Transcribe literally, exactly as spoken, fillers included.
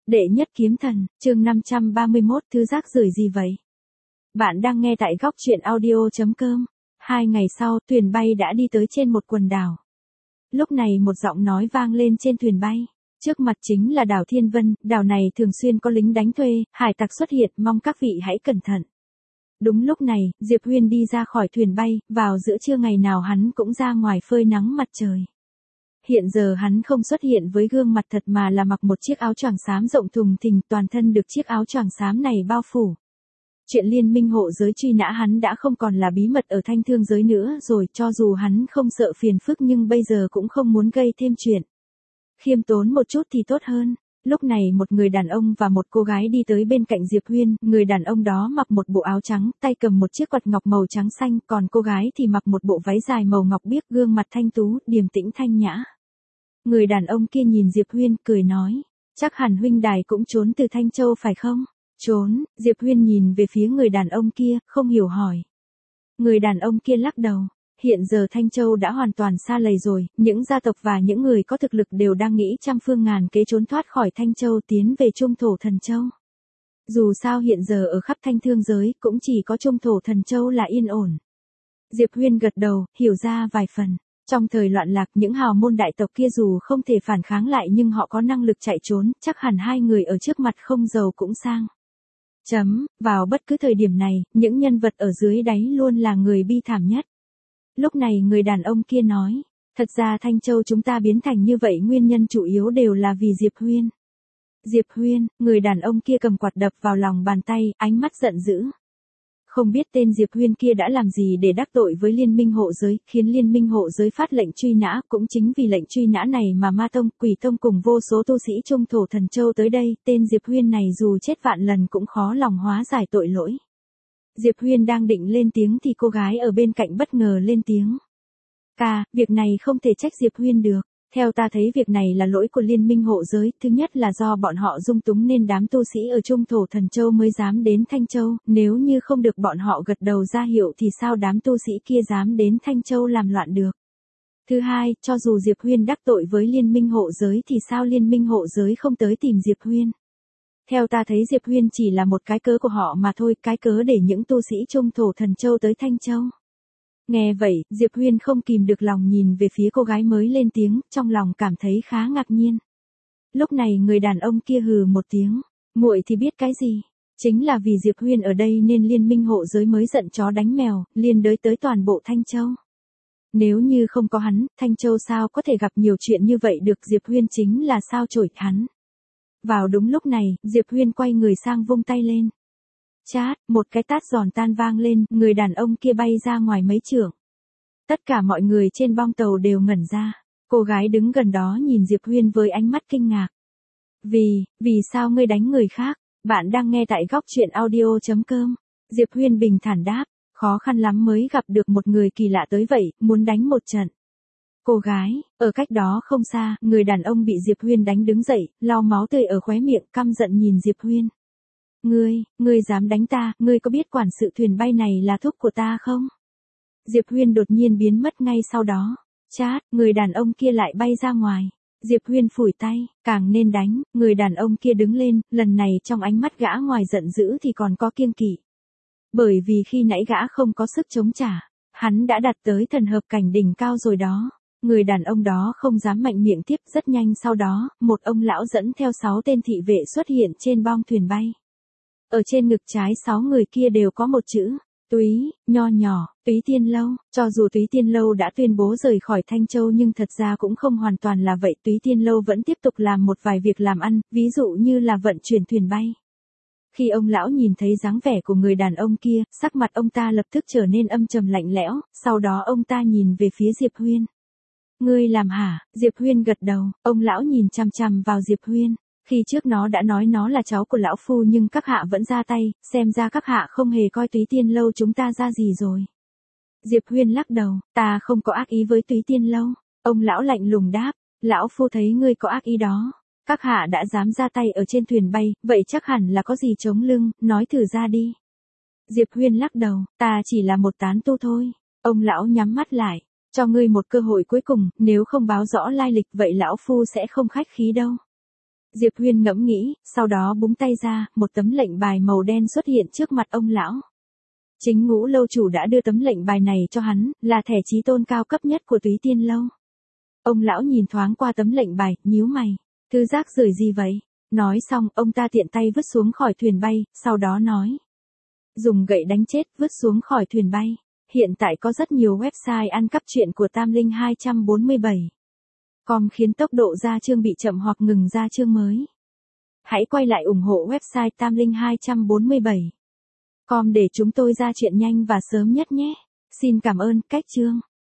Đệ nhất kiếm thần, chương năm trăm ba mươi mốt, thứ rác rưởi gì vậy? Bạn đang nghe tại góc truyện audio.com. Hai ngày sau, thuyền bay đã đi tới trên một quần đảo. Lúc này một giọng nói vang lên trên thuyền bay. Trước mặt chính là đảo Thiên Vân, đảo này thường xuyên có lính đánh thuê, hải tặc xuất hiện, mong các vị hãy cẩn thận. Đúng lúc này, Diệp Huyên đi ra khỏi thuyền bay, vào giữa trưa ngày nào hắn cũng ra ngoài phơi nắng mặt trời. Hiện giờ hắn không xuất hiện với gương mặt thật mà là mặc một chiếc áo choàng xám rộng thùng thình, toàn thân được chiếc áo choàng xám này bao phủ. Chuyện liên minh hộ giới truy nã hắn đã không còn là bí mật ở Thanh Thương giới nữa rồi, cho dù hắn không sợ phiền phức nhưng bây giờ cũng không muốn gây thêm chuyện. Khiêm tốn một chút thì tốt hơn. Lúc này một người đàn ông và một cô gái đi tới bên cạnh Diệp Huyên, người đàn ông đó mặc một bộ áo trắng, tay cầm một chiếc quạt ngọc màu trắng xanh, còn cô gái thì mặc một bộ váy dài màu ngọc biếc, gương mặt thanh tú, điềm tĩnh thanh nhã. Người đàn ông kia nhìn Diệp Huyên, cười nói, chắc hẳn huynh đài cũng trốn từ Thanh Châu phải không? Trốn, Diệp Huyên nhìn về phía người đàn ông kia, không hiểu hỏi. Người đàn ông kia lắc đầu, hiện giờ Thanh Châu đã hoàn toàn sa lầy rồi, những gia tộc và những người có thực lực đều đang nghĩ trăm phương ngàn kế trốn thoát khỏi Thanh Châu tiến về Trung Thổ Thần Châu. Dù sao hiện giờ ở khắp Thanh Thương giới, cũng chỉ có Trung Thổ Thần Châu là yên ổn. Diệp Huyên gật đầu, hiểu ra vài phần. Trong thời loạn lạc, những hào môn đại tộc kia dù không thể phản kháng lại nhưng họ có năng lực chạy trốn, chắc hẳn hai người ở trước mặt không giàu cũng sang. Chấm, vào bất cứ thời điểm này, những nhân vật ở dưới đáy luôn là người bi thảm nhất. Lúc này người đàn ông kia nói, thật ra Thanh Châu chúng ta biến thành như vậy nguyên nhân chủ yếu đều là vì Diệp Huyên. Diệp Huyên, người đàn ông kia cầm quạt đập vào lòng bàn tay, ánh mắt giận dữ. Không biết tên Diệp Huyên kia đã làm gì để đắc tội với liên minh hộ giới, khiến liên minh hộ giới phát lệnh truy nã, cũng chính vì lệnh truy nã này mà Ma Tông, Quỷ Tông cùng vô số tu sĩ Trung Thổ Thần Châu tới đây, tên Diệp Huyên này dù chết vạn lần cũng khó lòng hóa giải tội lỗi. Diệp Huyên đang định lên tiếng thì cô gái ở bên cạnh bất ngờ lên tiếng. Ca, việc này không thể trách Diệp Huyên được. Theo ta thấy việc này là lỗi của liên minh hộ giới, thứ nhất là do bọn họ dung túng nên đám tu sĩ ở Trung Thổ Thần Châu mới dám đến Thanh Châu, nếu như không được bọn họ gật đầu ra hiệu thì sao đám tu sĩ kia dám đến Thanh Châu làm loạn được. Thứ hai, cho dù Diệp Huyên đắc tội với liên minh hộ giới thì sao liên minh hộ giới không tới tìm Diệp Huyên. Theo ta thấy Diệp Huyên chỉ là một cái cớ của họ mà thôi, cái cớ để những tu sĩ Trung Thổ Thần Châu tới Thanh Châu. Nghe vậy, Diệp Huyên không kìm được lòng nhìn về phía cô gái mới lên tiếng, trong lòng cảm thấy khá ngạc nhiên. Lúc này người đàn ông kia hừ một tiếng, muội thì biết cái gì? Chính là vì Diệp Huyên ở đây nên liên minh hộ giới mới giận chó đánh mèo, liên đới tới toàn bộ Thanh Châu. Nếu như không có hắn, Thanh Châu sao có thể gặp nhiều chuyện như vậy được, Diệp Huyên chính là sao chổi hắn. Vào đúng lúc này, Diệp Huyên quay người sang vung tay lên. Chát, một cái tát giòn tan vang lên, người đàn ông kia bay ra ngoài mấy trượng. Tất cả mọi người trên bong tàu đều ngẩn ra. Cô gái đứng gần đó nhìn Diệp Huyên với ánh mắt kinh ngạc. Vì, vì sao ngươi đánh người khác? Bạn đang nghe tại góc truyện audio.com. Diệp Huyên bình thản đáp, khó khăn lắm mới gặp được một người kỳ lạ tới vậy, muốn đánh một trận. Cô gái, ở cách đó không xa, người đàn ông bị Diệp Huyên đánh đứng dậy, lau máu tươi ở khóe miệng, căm giận nhìn Diệp Huyên. Ngươi, ngươi dám đánh ta, ngươi có biết quản sự thuyền bay này là thúc của ta không? Diệp Huyên đột nhiên biến mất ngay sau đó. Chát, người đàn ông kia lại bay ra ngoài. Diệp Huyên phủi tay, càng nên đánh, người đàn ông kia đứng lên, lần này trong ánh mắt gã ngoài giận dữ thì còn có kiêng kỵ. Bởi vì khi nãy gã không có sức chống trả, hắn đã đạt tới thần hợp cảnh đỉnh cao rồi đó. Người đàn ông đó không dám mạnh miệng tiếp, rất nhanh sau đó, một ông lão dẫn theo sáu tên thị vệ xuất hiện trên bong thuyền bay. Ở trên ngực trái sáu người kia đều có một chữ, Túy, nho nhỏ, Túy Tiên Lâu. Cho dù Túy Tiên Lâu đã tuyên bố rời khỏi Thanh Châu nhưng thật ra cũng không hoàn toàn là vậy, Túy Tiên Lâu vẫn tiếp tục làm một vài việc làm ăn, ví dụ như là vận chuyển thuyền bay. Khi ông lão nhìn thấy dáng vẻ của người đàn ông kia, sắc mặt ông ta lập tức trở nên âm trầm lạnh lẽo, sau đó ông ta nhìn về phía Diệp Huyên. Ngươi làm hả? Diệp Huyên gật đầu, ông lão nhìn chằm chằm vào Diệp Huyên. Khi trước nó đã nói nó là cháu của lão phu nhưng các hạ vẫn ra tay, xem ra các hạ không hề coi Túy Tiên Lâu chúng ta ra gì rồi. Diệp Huyên lắc đầu, ta không có ác ý với Túy Tiên Lâu. Ông lão lạnh lùng đáp, lão phu thấy ngươi có ác ý đó. Các hạ đã dám ra tay ở trên thuyền bay, vậy chắc hẳn là có gì chống lưng, nói thử ra đi. Diệp Huyên lắc đầu, ta chỉ là một tán tu thôi. Ông lão nhắm mắt lại, cho ngươi một cơ hội cuối cùng, nếu không báo rõ lai lịch vậy lão phu sẽ không khách khí đâu. Diệp Huyên ngẫm nghĩ, sau đó búng tay ra, một tấm lệnh bài màu đen xuất hiện trước mặt ông lão. Chính Ngũ lâu chủ đã đưa tấm lệnh bài này cho hắn, là thẻ chí tôn cao cấp nhất của Túy Tiên lâu. Ông lão nhìn thoáng qua tấm lệnh bài, nhíu mày, thư rác rưởi gì vậy? Nói xong, ông ta tiện tay vứt xuống khỏi thuyền bay, sau đó nói. Dùng gậy đánh chết, vứt xuống khỏi thuyền bay. Hiện tại có rất nhiều website ăn cắp truyện của Tam Linh hai bốn bảy. Com khiến tốc độ ra chương bị chậm hoặc ngừng ra chương mới. Hãy quay lại ủng hộ website Tam Linh hai bốn bảy. Com để chúng tôi ra chuyện nhanh và sớm nhất nhé. Xin cảm ơn, cách chương.